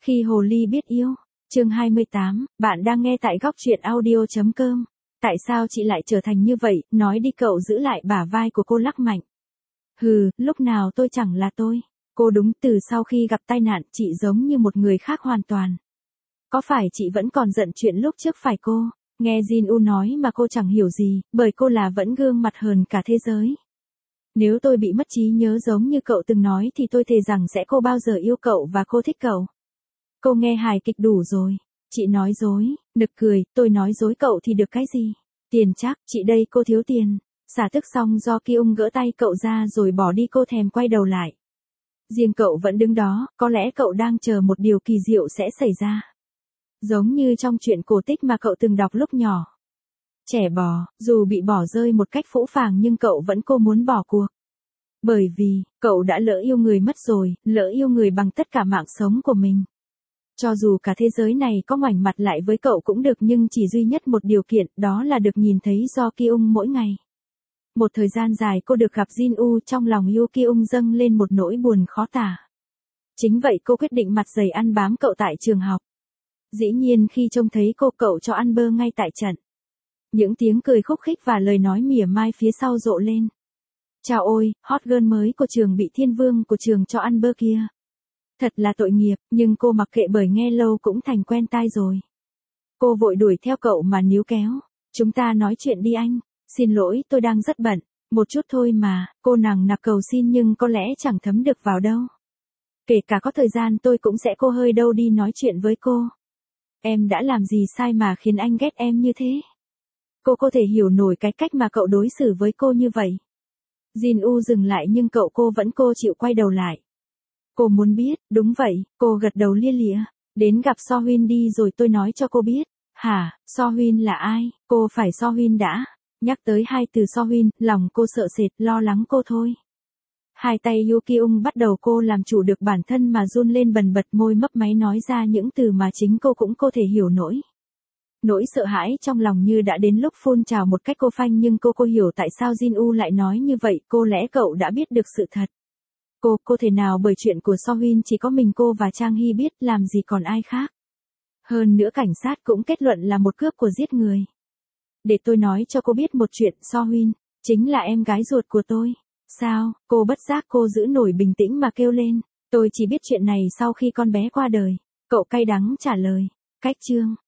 Khi hồ ly biết yêu, chương 28, bạn đang nghe tại góc truyện audio.com. Tại sao chị lại trở thành như vậy, nói đi. Cậu giữ lại bả vai của cô lắc mạnh. Hừ, lúc nào tôi chẳng là tôi. Cô đúng, từ sau khi gặp tai nạn chị giống như một người khác hoàn toàn. Có phải chị vẫn còn giận chuyện lúc trước phải cô? Nghe Jin-U nói mà cô chẳng hiểu gì, bởi cô là vẫn gương mặt hờn cả thế giới. Nếu tôi bị mất trí nhớ giống như cậu từng nói thì tôi thề rằng sẽ không bao giờ yêu cậu và cô thích cậu. Cô nghe hài kịch đủ rồi. Chị nói dối, nực cười, tôi nói dối cậu thì được cái gì? Tiền chắc, chị đây cô thiếu tiền. Xả tức xong do Kyung gỡ tay cậu ra rồi bỏ đi, cô thèm quay đầu lại. Riêng cậu vẫn đứng đó, có lẽ cậu đang chờ một điều kỳ diệu sẽ xảy ra. Giống như trong chuyện cổ tích mà cậu từng đọc lúc nhỏ. Trẻ bò, dù bị bỏ rơi một cách phũ phàng nhưng cậu vẫn cố muốn bỏ cuộc. Bởi vì, cậu đã lỡ yêu người mất rồi, lỡ yêu người bằng tất cả mạng sống của mình. Cho dù cả thế giới này có ngoảnh mặt lại với cậu cũng được, nhưng chỉ duy nhất một điều kiện, đó là được nhìn thấy Do Kyung mỗi ngày. Một thời gian dài cô được gặp Jin-U, trong lòng Yoo Kyung dâng lên một nỗi buồn khó tả. Chính vậy cô quyết định mặt dày ăn bám cậu tại trường học. Dĩ nhiên khi trông thấy cô, cậu cho ăn bơ ngay tại trận. Những tiếng cười khúc khích và lời nói mỉa mai phía sau rộ lên. Chao ôi, hot girl mới của trường bị thiên vương của trường cho ăn bơ kia. Thật là tội nghiệp, nhưng cô mặc kệ bởi nghe lâu cũng thành quen tai rồi. Cô vội đuổi theo cậu mà níu kéo. Chúng ta nói chuyện đi anh. Xin lỗi, tôi đang rất bận. Một chút thôi mà, cô nằng nặc cầu xin nhưng có lẽ chẳng thấm được vào đâu. Kể cả có thời gian tôi cũng sẽ cô hơi đâu đi nói chuyện với cô. Em đã làm gì sai mà khiến anh ghét em như thế? Cô có thể hiểu nổi cái cách mà cậu đối xử với cô như vậy. Jin-U dừng lại nhưng cô vẫn chịu quay đầu lại. Cô muốn biết, đúng vậy, cô gật đầu lia lịa. Đến gặp So Huynh đi rồi tôi nói cho cô biết. Hả, So Huynh là ai? Cô phải So Huynh đã. Nhắc tới hai từ So Huynh, lòng cô sợ sệt, lo lắng cô thôi. Hai tay Yoo Kyung bắt đầu cô làm chủ được bản thân mà run lên bần bật, môi mấp máy nói ra những từ mà chính cô cũng có thể hiểu nổi. Nỗi sợ hãi trong lòng như đã đến lúc phun trào một cách cô phanh, nhưng cô hiểu tại sao Jin-U lại nói như vậy. Cô lẽ cậu đã biết được sự thật. Cô thể nào, bởi chuyện của So Huynh chỉ có mình cô và Trang Hy biết, làm gì còn ai khác. Hơn nữa cảnh sát cũng kết luận là một cướp của giết người. Để tôi nói cho cô biết một chuyện, So Huynh chính là em gái ruột của tôi. Sao? Cô bất giác giữ nổi bình tĩnh mà kêu lên. Tôi chỉ biết chuyện này sau khi con bé qua đời. Cậu cay đắng trả lời. Cách chương